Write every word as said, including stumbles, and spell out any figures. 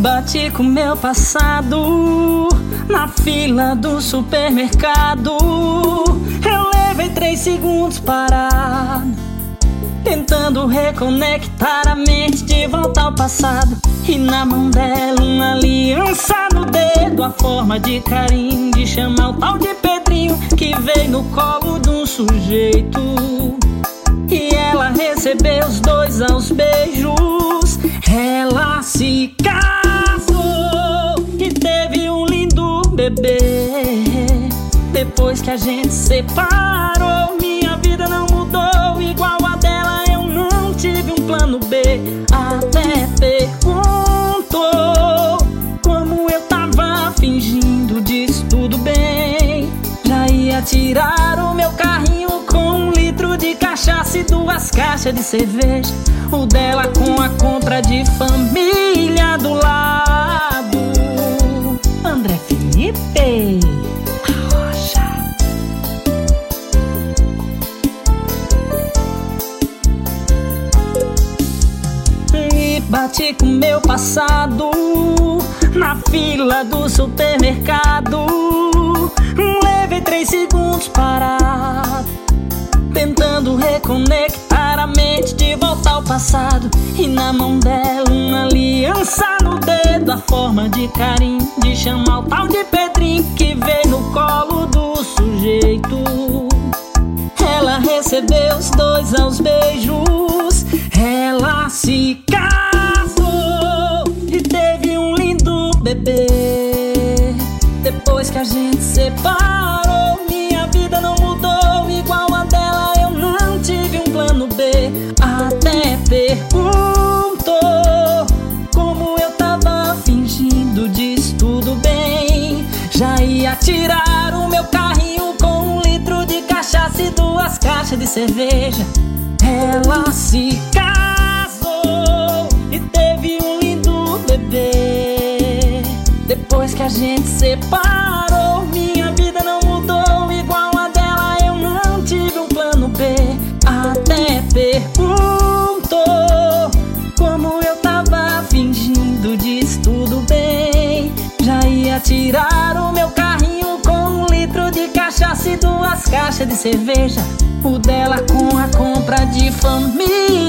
bati com meu passado na fila do supermercado. Eu levei três segundos parado, tentando reconectar a mente de volta ao passado. E na mão dela uma aliança no dedo, a forma de carinho de chamar o tal de Pedrinho, que veio no colo de um sujeito. E ela recebeu os dois aos beijos. Ela se casou e teve um lindo bebê. Depois que a gente separou, minha vida não mudou igual a dela. Eu não tive um plano B. Até perguntou como eu tava fingindo, disse tudo bem. Já ia tirar o meu carrinho com um litro de cachaça e duas caixas de cerveja. O dela com a compra de família do lado. André Felipe Rocha. E bati com meu passado na fila do supermercado. Levei três segundos parado, tentando reconectar a mente de volta ao passado. E na mão dela uma aliança no dedo, a forma de carinho de chamar o tal de Pedrinho, que veio no colo do sujeito. Ela recebeu os dois aos beijos. Ela se casou e teve um lindo bebê. Depois que a gente separou, minha vida não mudou igual a dela. Eu não tive um plano B. Até perguntou como eu tava fingindo, disse tudo bem. Já ia tirar o meu carrinho com um litro de cachaça e duas caixas de cerveja. Ela se casou e teve um lindo bebê. Depois que a gente separou, minha vida não mudou igual a dela. Eu não tive um plano B. Até perguntou como eu tava fingindo, disse tudo bem. Já ia tirar o meu carrinho com um litro de cachaça e duas caixas de cerveja. O dela com a compra de família